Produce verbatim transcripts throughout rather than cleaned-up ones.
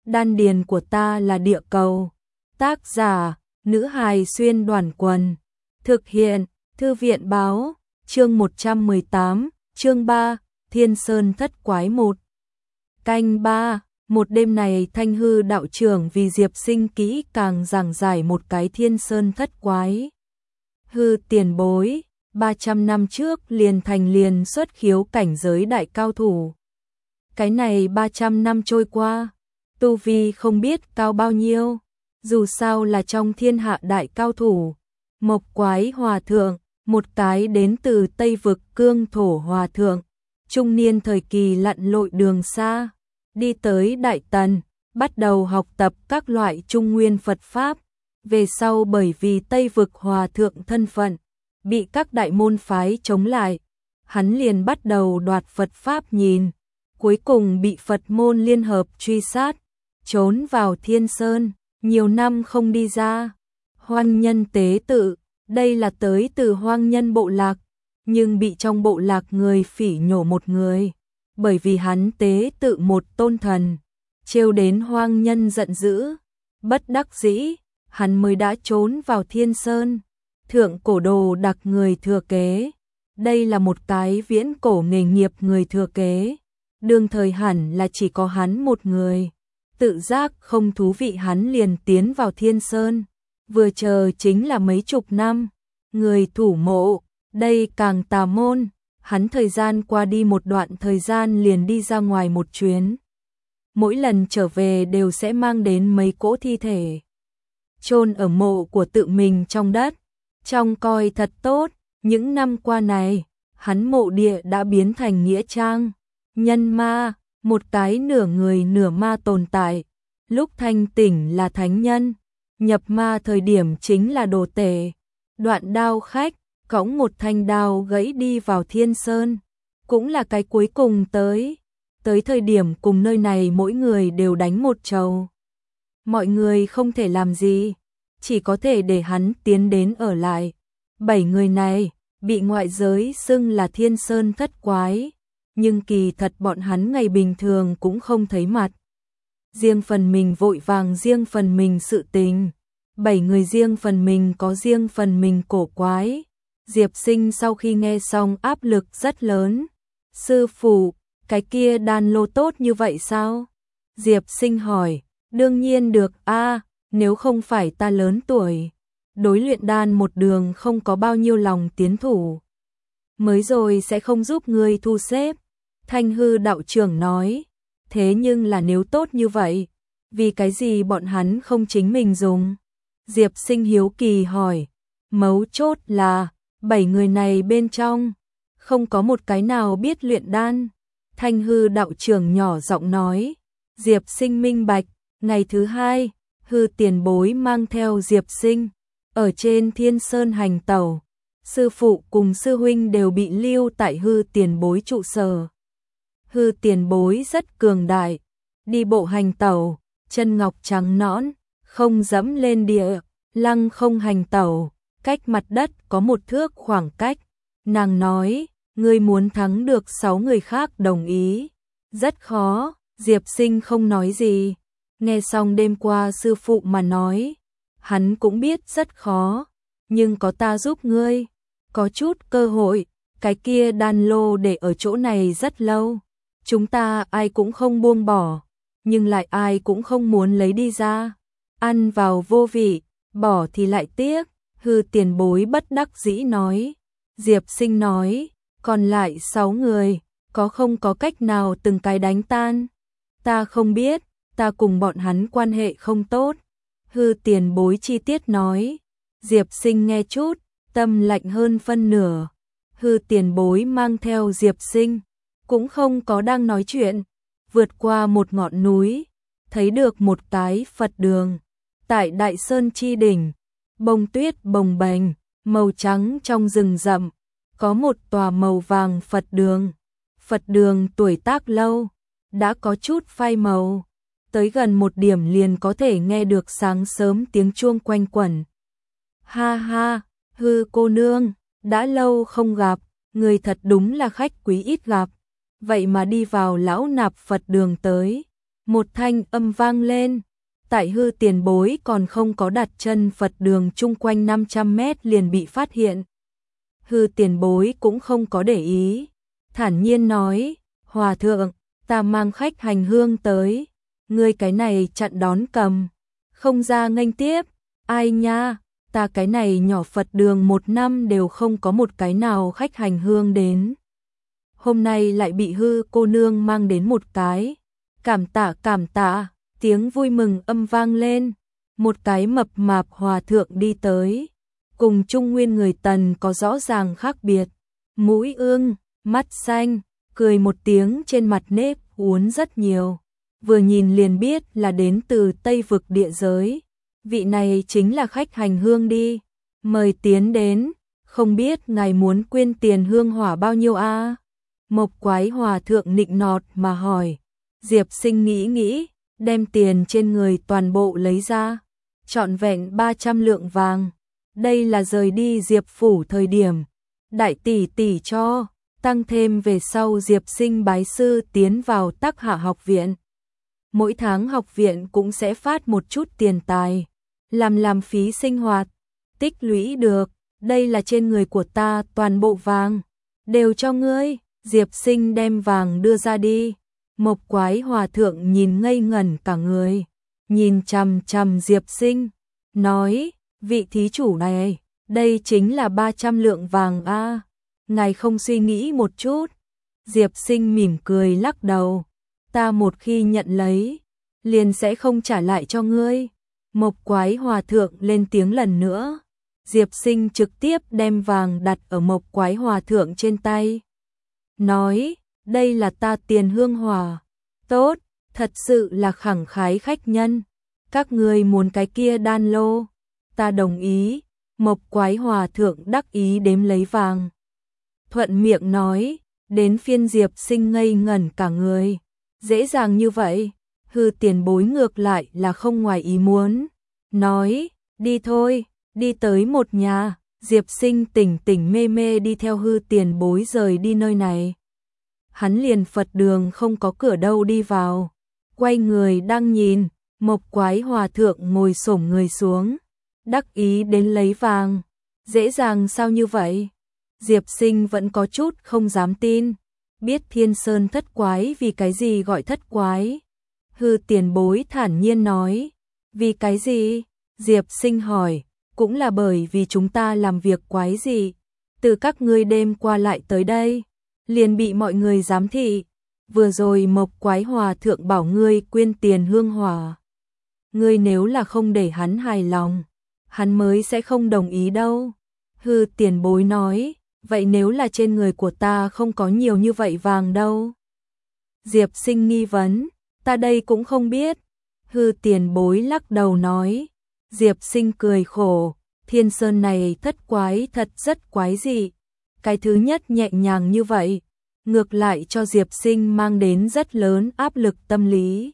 đan điền của ta là địa cầu. Tác giả, nữ hài xuyên đoàn quần. Thực hiện, Thư viện báo, chương một trăm mười tám, chương ba, Thiên Sơn Thất Quái một. Canh ba, một đêm này Thanh Hư đạo trưởng vì Diệp Sinh kỹ càng giảng giải một cái Thiên Sơn Thất Quái. Hư tiền bối, ba trăm năm trước liền thành liền xuất khiếu cảnh giới đại cao thủ. Cái này ba trăm năm trôi qua, tu vi không biết cao bao nhiêu, dù sao là trong thiên hạ đại cao thủ. Mộc Quái Hòa Thượng, một cái đến từ Tây Vực Cương Thổ Hòa Thượng, trung niên thời kỳ lặn lội đường xa, đi tới Đại Tần, bắt đầu học tập các loại trung nguyên Phật Pháp. Về sau bởi vì Tây Vực Hòa Thượng thân phận, bị các đại môn phái chống lại, hắn liền bắt đầu đoạt Phật Pháp nhìn, cuối cùng bị Phật môn liên hợp truy sát, trốn vào Thiên Sơn, nhiều năm không đi ra. Hoang Nhân tế tự, đây là tới từ Hoang Nhân bộ lạc, nhưng bị trong bộ lạc người phỉ nhổ một người, bởi vì hắn tế tự một tôn thần, trêu đến Hoang Nhân giận dữ, bất đắc dĩ, hắn mới đã trốn vào Thiên Sơn. Thượng cổ đồ đặc người thừa kế, đây là một cái viễn cổ nghề nghiệp người thừa kế, đương thời hẳn là chỉ có hắn một người, tự giác không thú vị hắn liền tiến vào Thiên Sơn. Vừa chờ chính là mấy chục năm, người thủ mộ, đây càng tà môn, hắn thời gian qua đi một đoạn thời gian liền đi ra ngoài một chuyến. Mỗi lần trở về đều sẽ mang đến mấy cỗ thi thể, chôn ở mộ của tự mình trong đất, trông coi thật tốt. Những năm qua này, hắn mộ địa đã biến thành nghĩa trang, nhân ma, một cái nửa người nửa ma tồn tại, lúc thanh tỉnh là thánh nhân, nhập ma thời điểm chính là đồ tể. Đoạn đao khách, cõng một thanh đao gãy đi vào Thiên Sơn, cũng là cái cuối cùng tới. Tới thời điểm cùng nơi này mỗi người đều đánh một trầu. Mọi người không thể làm gì, chỉ có thể để hắn tiến đến ở lại. Bảy người này, bị ngoại giới xưng là Thiên Sơn Thất Quái, nhưng kỳ thật bọn hắn ngày bình thường cũng không thấy mặt. Riêng phần mình vội vàng riêng phần mình sự tình. Bảy người riêng phần mình có riêng phần mình cổ quái. Diệp Sinh sau khi nghe xong áp lực rất lớn. Sư phụ, cái kia đan lô tốt như vậy sao? Diệp Sinh hỏi. Đương nhiên được a, nếu không phải ta lớn tuổi, đối luyện đan một đường không có bao nhiêu lòng tiến thủ, mới rồi sẽ không giúp ngươi thu xếp. Thanh Hư đạo trưởng nói. Thế nhưng là nếu tốt như vậy, vì cái gì bọn hắn không chính mình dùng? Diệp Sinh hiếu kỳ hỏi. Mấu chốt là, bảy người này bên trong, không có một cái nào biết luyện đan. Thanh Hư đạo trưởng nhỏ giọng nói. Diệp Sinh minh bạch. Ngày thứ hai, Hư tiền bối mang theo Diệp Sinh, ở trên Thiên Sơn hành tẩu. Sư phụ cùng sư huynh đều bị lưu tại Hư tiền bối trụ sở. Hư tiền bối rất cường đại, đi bộ hành tẩu, chân ngọc trắng nõn, không dẫm lên địa, lăng không hành tẩu, cách mặt đất có một thước khoảng cách. Nàng nói, ngươi muốn thắng được sáu người khác đồng ý, rất khó. Diệp Sinh không nói gì, nghe xong đêm qua sư phụ mà nói, hắn cũng biết rất khó, nhưng có ta giúp ngươi, có chút cơ hội. Cái kia đan lô để ở chỗ này rất lâu, chúng ta ai cũng không buông bỏ, nhưng lại ai cũng không muốn lấy đi ra. Ăn vào vô vị, bỏ thì lại tiếc. Hư tiền bối bất đắc dĩ nói. Diệp Sinh nói, còn lại sáu người, có không có cách nào từng cái đánh tan? Ta không biết, ta cùng bọn hắn quan hệ không tốt. Hư tiền bối chi tiết nói. Diệp Sinh nghe chút, tâm lạnh hơn phân nửa. Hư tiền bối mang theo Diệp Sinh, cũng không có đang nói chuyện, vượt qua một ngọn núi, thấy được một cái Phật đường. Tại Đại Sơn chi đỉnh, bông tuyết bồng bềnh, màu trắng trong rừng rậm, có một tòa màu vàng Phật đường. Phật đường tuổi tác lâu, đã có chút phai màu, tới gần một điểm liền có thể nghe được sáng sớm tiếng chuông quanh quẩn. Ha ha, Hư cô nương, đã lâu không gặp, người thật đúng là khách quý ít gặp, vậy mà đi vào lão nạp Phật đường tới. Một thanh âm vang lên, tại Hư Tiền Bối còn không có đặt chân Phật đường chung quanh năm trăm mét liền bị phát hiện. Hư Tiền Bối cũng không có để ý, thản nhiên nói, Hòa thượng, ta mang khách hành hương tới, ngươi cái này chặn đón cầm, không ra nghênh tiếp, ai nha, ta cái này nhỏ Phật đường một năm đều không có một cái nào khách hành hương đến. Hôm nay lại bị Hư cô nương mang đến một cái, cảm tạ cảm tạ, tiếng vui mừng âm vang lên, một cái mập mạp hòa thượng đi tới, cùng trung nguyên người Tần có rõ ràng khác biệt, mũi ương, mắt xanh, cười một tiếng trên mặt nếp uốn rất nhiều, vừa nhìn liền biết là đến từ Tây vực địa giới, vị này chính là khách hành hương đi, mời tiến đến, không biết ngài muốn quyên tiền hương hỏa bao nhiêu a? À? Mộc Quái hòa thượng nịnh nọt mà hỏi. Diệp Sinh nghĩ nghĩ, đem tiền trên người toàn bộ lấy ra, trọn vẹn ba trăm lượng vàng. Đây là rời đi Diệp phủ thời điểm, đại tỷ tỷ cho, tăng thêm về sau Diệp Sinh bái sư tiến vào Tắc Hạ học viện. Mỗi tháng học viện cũng sẽ phát một chút tiền tài, làm làm phí sinh hoạt, tích lũy được, đây là trên người của ta toàn bộ vàng, đều cho ngươi. Diệp Sinh đem vàng đưa ra đi. Mộc Quái hòa thượng nhìn ngây ngẩn cả người, nhìn chằm chằm Diệp Sinh, nói, vị thí chủ này, đây chính là ba trăm lượng vàng a, à. Ngài không suy nghĩ một chút. Diệp Sinh mỉm cười lắc đầu, ta một khi nhận lấy, liền sẽ không trả lại cho ngươi. Mộc Quái hòa thượng lên tiếng lần nữa, Diệp Sinh trực tiếp đem vàng đặt ở Mộc Quái hòa thượng trên tay, nói, đây là ta tiền hương hỏa, tốt, thật sự là khẳng khái khách nhân, các ngươi muốn cái kia đan lô, ta đồng ý. Mộc Quái hòa thượng đắc ý đếm lấy vàng, thuận miệng nói, đến phiên Diệp Sinh ngây ngẩn cả người, dễ dàng như vậy. Hư Tiền Bối ngược lại là không ngoài ý muốn, nói, đi thôi, đi tới một nhà. Diệp Sinh tỉnh tỉnh mê mê đi theo Hư Tiền Bối rời đi nơi này. Hắn liền Phật đường không có cửa đâu đi vào, quay người đang nhìn, Mộc Quái hòa thượng ngồi xổm người xuống, đắc ý đến lấy vàng, dễ dàng sao như vậy? Diệp Sinh vẫn có chút không dám tin, biết Thiên Sơn thất quái vì cái gì gọi thất quái. Hư Tiền Bối thản nhiên nói, vì cái gì? Diệp Sinh hỏi, cũng là bởi vì chúng ta làm việc quái gì, từ các ngươi đêm qua lại tới đây, liền bị mọi người giám thị, vừa rồi Mộc Quái hòa thượng bảo ngươi quyên tiền hương hỏa. Ngươi nếu là không để hắn hài lòng, hắn mới sẽ không đồng ý đâu. Hư Tiền Bối nói, vậy nếu là trên người của ta không có nhiều như vậy vàng đâu? Diệp Sinh nghi vấn, ta đây cũng không biết. Hư Tiền Bối lắc đầu nói. Diệp Sinh cười khổ, Thiên Sơn này thất quái thật rất quái dị. Cái thứ nhất nhẹ nhàng như vậy, ngược lại cho Diệp Sinh mang đến rất lớn áp lực tâm lý.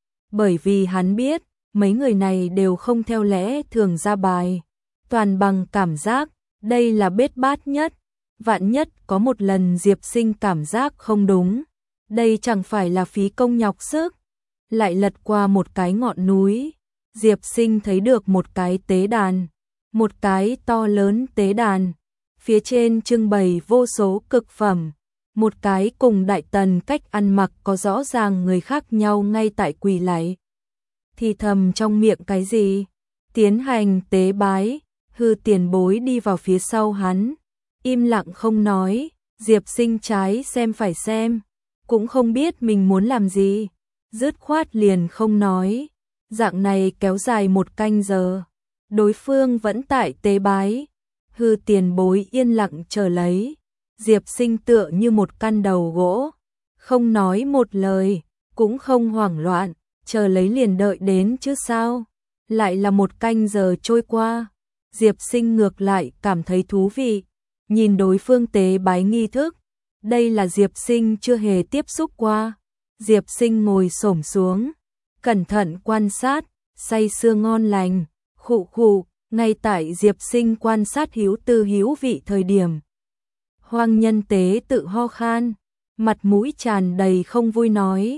Bởi vì hắn biết, mấy người này đều không theo lẽ thường ra bài, toàn bằng cảm giác, đây là bết bát nhất. Vạn nhất có một lần Diệp Sinh cảm giác không đúng, đây chẳng phải là phí công nhọc sức. Lại lật qua một cái ngọn núi, Diệp Sinh thấy được một cái tế đàn, một cái to lớn tế đàn, phía trên trưng bày vô số cực phẩm, một cái cùng Đại Tần cách ăn mặc có rõ ràng người khác nhau ngay tại quỳ lạy. Thì thầm trong miệng cái gì? Tiến hành tế bái. Hư Tiền Bối đi vào phía sau hắn, im lặng không nói. Diệp Sinh trái xem phải xem, cũng không biết mình muốn làm gì, dứt khoát liền không nói. Dạng này kéo dài một canh giờ, đối phương vẫn tại tế bái. Hư Tiền Bối yên lặng chờ lấy. Diệp Sinh tựa như một căn đầu gỗ, không nói một lời, cũng không hoảng loạn, chờ lấy liền đợi đến chứ sao. Lại là một canh giờ trôi qua, Diệp Sinh ngược lại cảm thấy thú vị, nhìn đối phương tế bái nghi thức. Đây là Diệp Sinh chưa hề tiếp xúc qua. Diệp Sinh ngồi xổm xuống, cẩn thận quan sát, say sưa ngon lành, khụ khụ. Ngay tại Diệp Sinh quan sát hiếu tư hiếu vị thời điểm, Hoang Nhân Tế tự ho khan, mặt mũi tràn đầy không vui nói,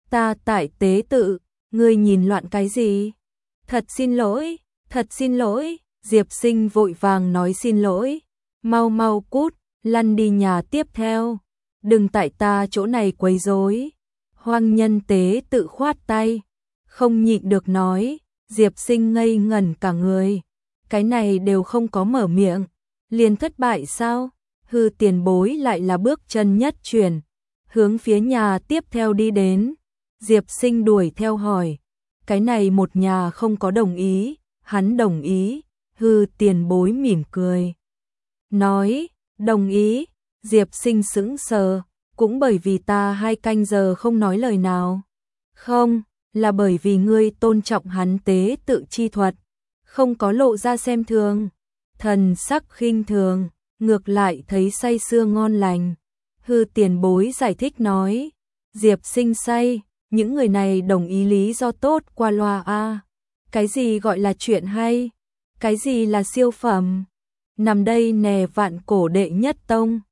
Ta tại tế tự, ngươi nhìn loạn cái gì? Thật xin lỗi, thật xin lỗi, Diệp Sinh vội vàng nói xin lỗi. Mau mau cút, lăn đi nhà tiếp theo. Đừng tại ta chỗ này quấy rối. Hoang Nhân tế tự khoát tay, không nhịn được nói. Diệp Sinh ngây ngẩn cả người. Cái này đều không có mở miệng, liền thất bại sao? Hư tiền bối lại là bước chân nhất chuyển, hướng phía nhà tiếp theo đi đến. Diệp Sinh đuổi theo hỏi, cái này một nhà không có đồng ý, hắn đồng ý. Hư tiền bối mỉm cười, nói, đồng ý. Diệp Sinh sững sờ, cũng bởi vì ta hai canh giờ không nói lời nào. Không, là bởi vì ngươi tôn trọng hắn tế tự chi thuật, không có lộ ra xem thường, thần sắc khinh thường, ngược lại thấy say sưa ngon lành. Hư tiền bối giải thích nói, Diệp Sinh say, những người này đồng ý lý do tốt qua loa a. Cái gì gọi là chuyện hay? Cái gì là siêu phẩm? Nằm đây nè vạn cổ đệ nhất tông.